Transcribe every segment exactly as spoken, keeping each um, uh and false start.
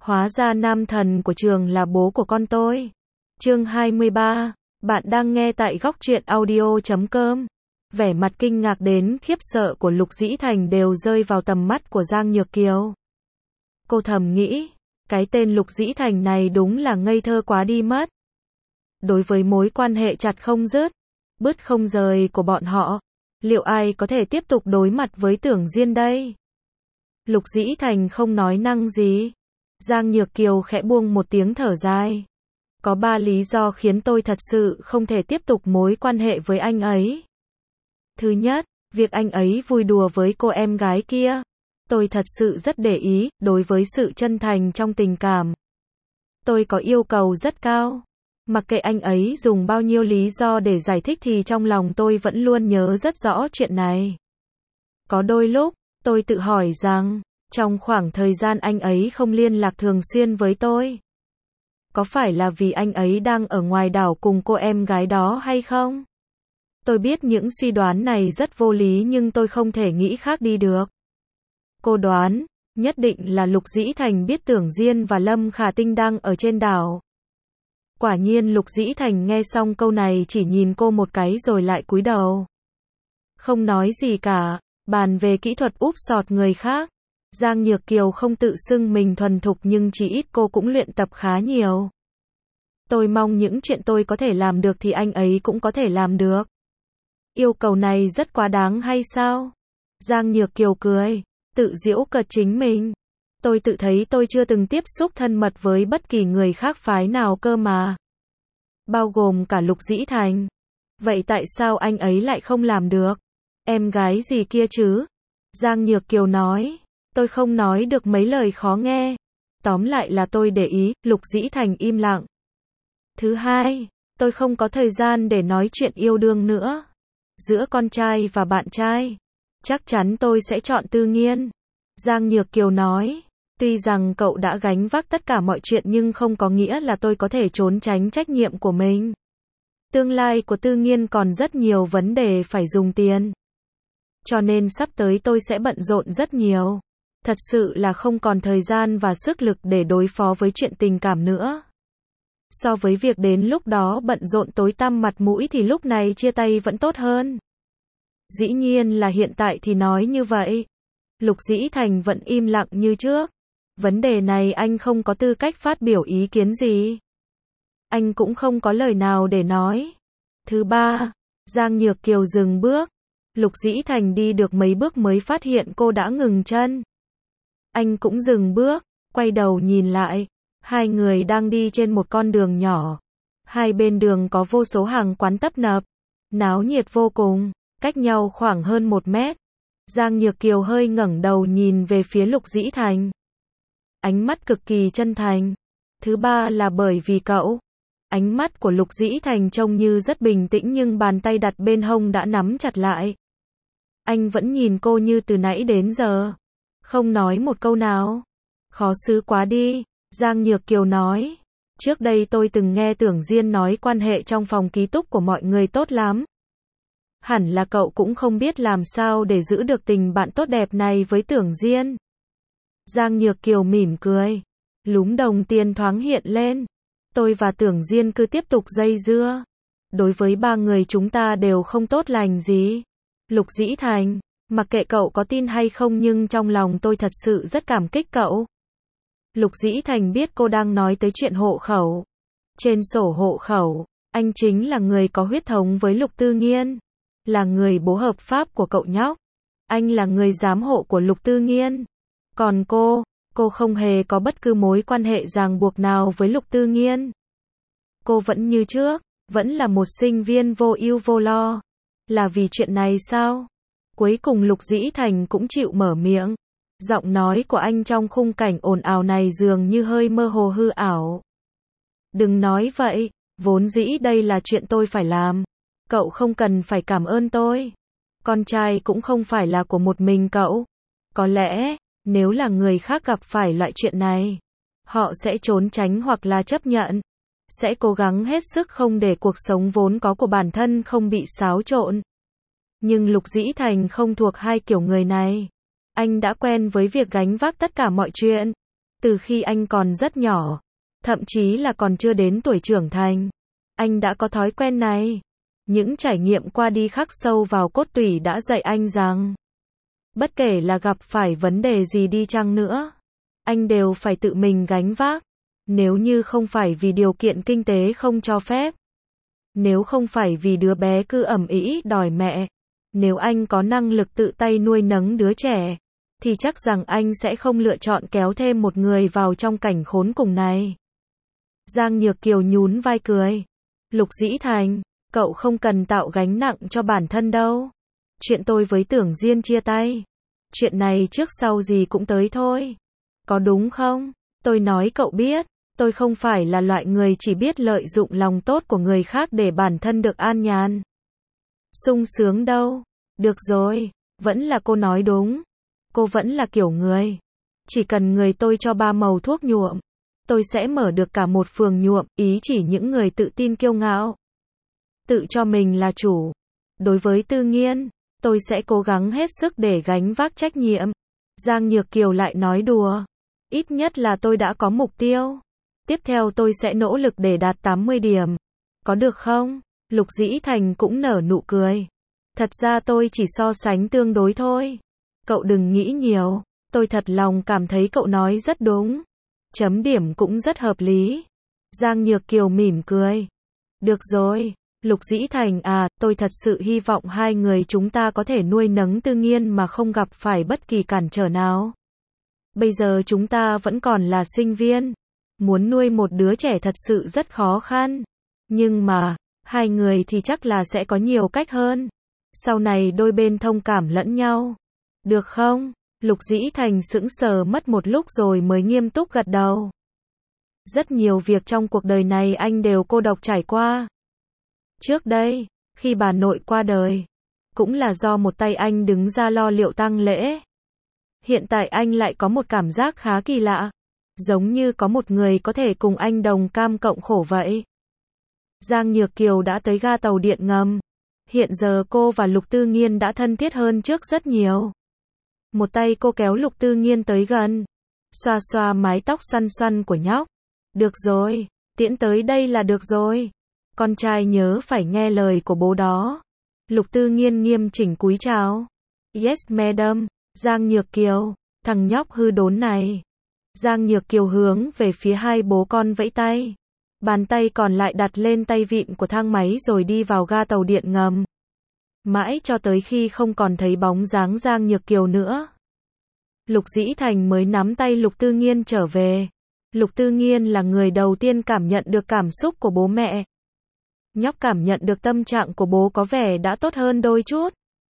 Hóa ra nam thần của trường là bố của con tôi. Chương hai mươi ba. Bạn đang nghe tại góc truyện audio chấm com. Vẻ mặt kinh ngạc đến khiếp sợ của Lục Dĩ Thành đều rơi vào tầm mắt của Giang Nhược Kiều. Cô thầm nghĩ, cái tên Lục Dĩ Thành này đúng là ngây thơ quá đi mất. Đối với mối quan hệ chặt không dứt, bứt không rời của bọn họ, liệu ai có thể tiếp tục đối mặt với Tưởng Diên đây? Lục Dĩ Thành không nói năng gì. Giang Nhược Kiều khẽ buông một tiếng thở dài. Có ba lý do khiến tôi thật sự không thể tiếp tục mối quan hệ với anh ấy. Thứ nhất, việc anh ấy vui đùa với cô em gái kia. Tôi thật sự rất để ý, đối với sự chân thành trong tình cảm. Tôi có yêu cầu rất cao. Mặc kệ anh ấy dùng bao nhiêu lý do để giải thích thì trong lòng tôi vẫn luôn nhớ rất rõ chuyện này. Có đôi lúc, tôi tự hỏi rằng, trong khoảng thời gian anh ấy không liên lạc thường xuyên với tôi, có phải là vì anh ấy đang ở ngoài đảo cùng cô em gái đó hay không? Tôi biết những suy đoán này rất vô lý nhưng tôi không thể nghĩ khác đi được. Cô đoán, nhất định là Lục Dĩ Thành biết Tưởng Diên và Lâm Khả Tinh đang ở trên đảo. Quả nhiên Lục Dĩ Thành nghe xong câu này chỉ nhìn cô một cái rồi lại cúi đầu. Không nói gì cả, bàn về kỹ thuật úp sọt người khác. Giang Nhược Kiều không tự xưng mình thuần thục nhưng chỉ ít cô cũng luyện tập khá nhiều. Tôi mong những chuyện tôi có thể làm được thì anh ấy cũng có thể làm được. Yêu cầu này rất quá đáng hay sao? Giang Nhược Kiều cười, tự giễu cợt chính mình. Tôi tự thấy tôi chưa từng tiếp xúc thân mật với bất kỳ người khác phái nào cơ mà. Bao gồm cả Lục Dĩ Thành. Vậy tại sao anh ấy lại không làm được? Em gái gì kia chứ? Giang Nhược Kiều nói. Tôi không nói được mấy lời khó nghe. Tóm lại là tôi để ý, Lục Dĩ Thành im lặng. Thứ hai, tôi không có thời gian để nói chuyện yêu đương nữa. Giữa con trai và bạn trai, chắc chắn tôi sẽ chọn Tư Nghiên. Giang Nhược Kiều nói, tuy rằng cậu đã gánh vác tất cả mọi chuyện nhưng không có nghĩa là tôi có thể trốn tránh trách nhiệm của mình. Tương lai của Tư Nghiên còn rất nhiều vấn đề phải dùng tiền. Cho nên sắp tới tôi sẽ bận rộn rất nhiều. Thật sự là không còn thời gian và sức lực để đối phó với chuyện tình cảm nữa. So với việc đến lúc đó bận rộn tối tăm mặt mũi thì lúc này chia tay vẫn tốt hơn. Dĩ nhiên là hiện tại thì nói như vậy. Lục Dĩ Thành vẫn im lặng như trước. Vấn đề này anh không có tư cách phát biểu ý kiến gì. Anh cũng không có lời nào để nói. Thứ ba, Giang Nhược Kiều dừng bước. Lục Dĩ Thành đi được mấy bước mới phát hiện cô đã ngừng chân. Anh cũng dừng bước, quay đầu nhìn lại. Hai người đang đi trên một con đường nhỏ. Hai bên đường có vô số hàng quán tấp nập. Náo nhiệt vô cùng, cách nhau khoảng hơn một mét. Giang Nhược Kiều hơi ngẩng đầu nhìn về phía Lục Dĩ Thành. Ánh mắt cực kỳ chân thành. Thứ ba là bởi vì cậu. Ánh mắt của Lục Dĩ Thành trông như rất bình tĩnh nhưng bàn tay đặt bên hông đã nắm chặt lại. Anh vẫn nhìn cô như từ nãy đến giờ. Không nói một câu nào. Khó xử quá đi. Giang Nhược Kiều nói. Trước đây tôi từng nghe Tưởng Diên nói quan hệ trong phòng ký túc của mọi người tốt lắm. Hẳn là cậu cũng không biết làm sao để giữ được tình bạn tốt đẹp này với Tưởng Diên. Giang Nhược Kiều mỉm cười. Lúm đồng tiền thoáng hiện lên. Tôi và Tưởng Diên cứ tiếp tục dây dưa. Đối với ba người chúng ta đều không tốt lành gì. Lục Dĩ Thành, mặc kệ cậu có tin hay không nhưng trong lòng tôi thật sự rất cảm kích cậu. Lục Dĩ Thành biết cô đang nói tới chuyện hộ khẩu. Trên sổ hộ khẩu, anh chính là người có huyết thống với Lục Tư Nghiên. Là người bố hợp pháp của cậu nhóc. Anh là người giám hộ của Lục Tư Nghiên. Còn cô, cô không hề có bất cứ mối quan hệ ràng buộc nào với Lục Tư Nghiên. Cô vẫn như trước, vẫn là một sinh viên vô ưu vô lo. Là vì chuyện này sao? Cuối cùng Lục Dĩ Thành cũng chịu mở miệng. Giọng nói của anh trong khung cảnh ồn ào này dường như hơi mơ hồ hư ảo. Đừng nói vậy, vốn dĩ đây là chuyện tôi phải làm. Cậu không cần phải cảm ơn tôi. Con trai cũng không phải là của một mình cậu. Có lẽ, nếu là người khác gặp phải loại chuyện này, họ sẽ trốn tránh hoặc là chấp nhận. Sẽ cố gắng hết sức không để cuộc sống vốn có của bản thân không bị xáo trộn. Nhưng Lục Dĩ Thành không thuộc hai kiểu người này. Anh đã quen với việc gánh vác tất cả mọi chuyện. Từ khi anh còn rất nhỏ, thậm chí là còn chưa đến tuổi trưởng thành, anh đã có thói quen này. Những trải nghiệm qua đi khắc sâu vào cốt tủy đã dạy anh rằng, bất kể là gặp phải vấn đề gì đi chăng nữa, anh đều phải tự mình gánh vác. Nếu như không phải vì điều kiện kinh tế không cho phép, nếu không phải vì đứa bé cứ ầm ĩ đòi mẹ, nếu anh có năng lực tự tay nuôi nấng đứa trẻ, thì chắc rằng anh sẽ không lựa chọn kéo thêm một người vào trong cảnh khốn cùng này. Giang Nhược Kiều nhún vai cười. Lục Dĩ Thành, cậu không cần tạo gánh nặng cho bản thân đâu. Chuyện tôi với Tưởng Diên chia tay, chuyện này trước sau gì cũng tới thôi. Có đúng không? Tôi nói cậu biết, tôi không phải là loại người chỉ biết lợi dụng lòng tốt của người khác để bản thân được an nhàn, sung sướng đâu. Được rồi, vẫn là cô nói đúng. Cô vẫn là kiểu người, chỉ cần người tôi cho ba màu thuốc nhuộm, tôi sẽ mở được cả một phường nhuộm, ý chỉ những người tự tin kiêu ngạo, tự cho mình là chủ. Đối với Tư Nghiên, tôi sẽ cố gắng hết sức để gánh vác trách nhiệm. Giang Nhược Kiều lại nói đùa. Ít nhất là tôi đã có mục tiêu. Tiếp theo tôi sẽ nỗ lực để đạt tám mươi điểm. Có được không? Lục Dĩ Thành cũng nở nụ cười. Thật ra tôi chỉ so sánh tương đối thôi. Cậu đừng nghĩ nhiều. Tôi thật lòng cảm thấy cậu nói rất đúng. Chấm điểm cũng rất hợp lý. Giang Nhược Kiều mỉm cười. Được rồi. Lục Dĩ Thành à, tôi thật sự hy vọng hai người chúng ta có thể nuôi nấng Tư Nghiên mà không gặp phải bất kỳ cản trở nào. Bây giờ chúng ta vẫn còn là sinh viên. Muốn nuôi một đứa trẻ thật sự rất khó khăn. Nhưng mà, hai người thì chắc là sẽ có nhiều cách hơn. Sau này đôi bên thông cảm lẫn nhau. Được không? Lục Dĩ Thành sững sờ mất một lúc rồi mới nghiêm túc gật đầu. Rất nhiều việc trong cuộc đời này anh đều cô độc trải qua. Trước đây, khi bà nội qua đời, cũng là do một tay anh đứng ra lo liệu tang lễ. Hiện tại anh lại có một cảm giác khá kỳ lạ, giống như có một người có thể cùng anh đồng cam cộng khổ vậy. Giang Nhược Kiều đã tới ga tàu điện ngầm. Hiện giờ cô và Lục Tư Nghiên đã thân thiết hơn trước rất nhiều. Một tay cô kéo Lục Tư Nghiên tới gần, xoa xoa mái tóc xoăn xoăn của nhóc. Được rồi, tiễn tới đây là được rồi. Con trai nhớ phải nghe lời của bố đó. Lục Tư Nghiên nghiêm chỉnh cúi chào. Yes madam. Giang Nhược Kiều, thằng nhóc hư đốn này. Giang Nhược Kiều hướng về phía hai bố con vẫy tay. Bàn tay còn lại đặt lên tay vịn của thang máy rồi đi vào ga tàu điện ngầm. Mãi cho tới khi không còn thấy bóng dáng Giang Nhược Kiều nữa, Lục Dĩ Thành mới nắm tay Lục Tư Nghiên trở về. Lục Tư Nghiên là người đầu tiên cảm nhận được cảm xúc của bố mẹ. Nhóc cảm nhận được tâm trạng của bố có vẻ đã tốt hơn đôi chút.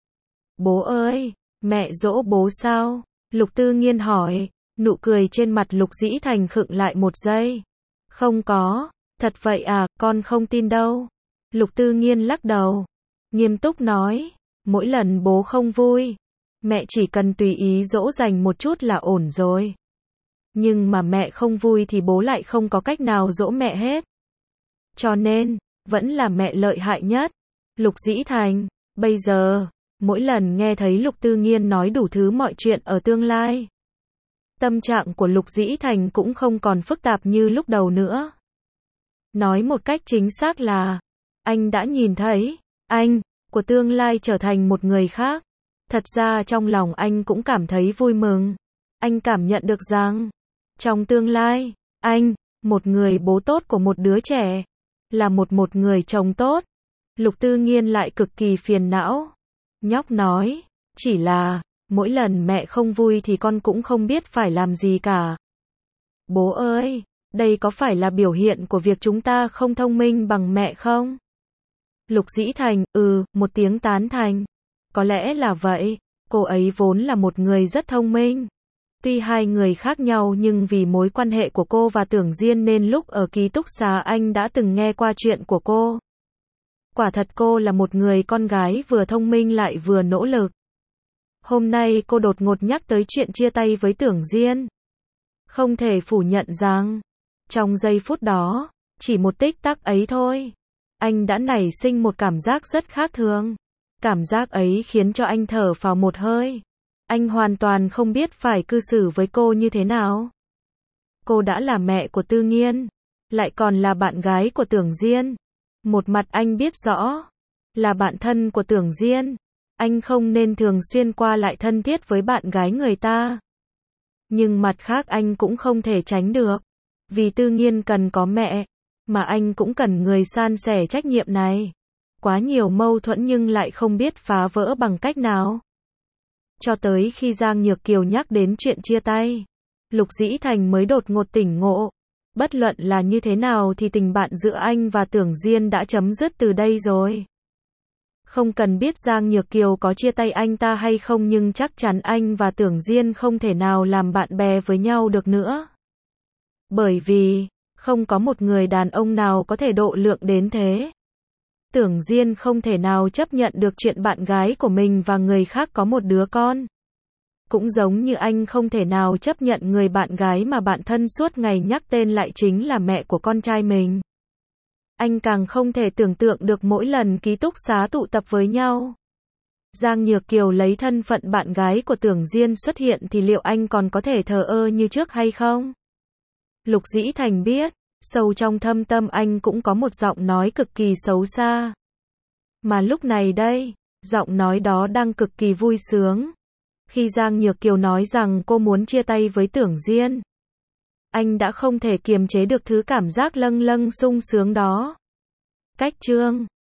Bố ơi, mẹ dỗ bố sao? Lục Tư Nghiên hỏi. Nụ cười trên mặt Lục Dĩ Thành khựng lại một giây. Không có. Thật vậy à, con không tin đâu. Lục Tư Nghiên lắc đầu, nghiêm túc nói. Mỗi lần bố không vui, mẹ chỉ cần tùy ý dỗ dành một chút là ổn rồi. Nhưng mà mẹ không vui thì bố lại không có cách nào dỗ mẹ hết. Cho nên, vẫn là mẹ lợi hại nhất. Lục Dĩ Thành, bây giờ, mỗi lần nghe thấy Lục Tư Nghiên nói đủ thứ mọi chuyện ở tương lai, tâm trạng của Lục Dĩ Thành cũng không còn phức tạp như lúc đầu nữa. Nói một cách chính xác là, anh đã nhìn thấy, anh, của tương lai trở thành một người khác. Thật ra trong lòng anh cũng cảm thấy vui mừng. Anh cảm nhận được rằng, trong tương lai, anh, một người bố tốt của một đứa trẻ, là một một người chồng tốt. Lục Tư Nghiên lại cực kỳ phiền não. Nhóc nói, chỉ là, mỗi lần mẹ không vui thì con cũng không biết phải làm gì cả. Bố ơi, đây có phải là biểu hiện của việc chúng ta không thông minh bằng mẹ không? Lục Dĩ Thành, ừ, một tiếng tán thành. Có lẽ là vậy, cô ấy vốn là một người rất thông minh. Tuy hai người khác nhau nhưng vì mối quan hệ của cô và Tưởng Diên nên lúc ở ký túc xá anh đã từng nghe qua chuyện của cô. Quả thật cô là một người con gái vừa thông minh lại vừa nỗ lực. Hôm nay cô đột ngột nhắc tới chuyện chia tay với Tưởng Diên. Không thể phủ nhận rằng, trong giây phút đó, chỉ một tích tắc ấy thôi, anh đã nảy sinh một cảm giác rất khác thường. Cảm giác ấy khiến cho anh thở phào một hơi. Anh hoàn toàn không biết phải cư xử với cô như thế nào. Cô đã là mẹ của Tư Nghiên, lại còn là bạn gái của Tưởng Diên. Một mặt anh biết rõ, là bạn thân của Tưởng Diên, anh không nên thường xuyên qua lại thân thiết với bạn gái người ta. Nhưng mặt khác anh cũng không thể tránh được, vì Tư Nghiên cần có mẹ, mà anh cũng cần người san sẻ trách nhiệm này. Quá nhiều mâu thuẫn nhưng lại không biết phá vỡ bằng cách nào. Cho tới khi Giang Nhược Kiều nhắc đến chuyện chia tay, Lục Dĩ Thành mới đột ngột tỉnh ngộ. Bất luận là như thế nào thì tình bạn giữa anh và Tưởng Diên đã chấm dứt từ đây rồi. Không cần biết Giang Nhược Kiều có chia tay anh ta hay không, nhưng chắc chắn anh và Tưởng Diên không thể nào làm bạn bè với nhau được nữa. Bởi vì, không có một người đàn ông nào có thể độ lượng đến thế. Tưởng Diên không thể nào chấp nhận được chuyện bạn gái của mình và người khác có một đứa con. Cũng giống như anh không thể nào chấp nhận người bạn gái mà bạn thân suốt ngày nhắc tên lại chính là mẹ của con trai mình. Anh càng không thể tưởng tượng được mỗi lần ký túc xá tụ tập với nhau, Giang Nhược Kiều lấy thân phận bạn gái của Tưởng Diên xuất hiện thì liệu anh còn có thể thờ ơ như trước hay không? Lục Dĩ Thành biết, sâu trong thâm tâm anh cũng có một giọng nói cực kỳ xấu xa. Mà lúc này đây, giọng nói đó đang cực kỳ vui sướng. Khi Giang Nhược Kiều nói rằng cô muốn chia tay với Tưởng Diên, anh đã không thể kiềm chế được thứ cảm giác lâng lâng sung sướng đó. Cách chương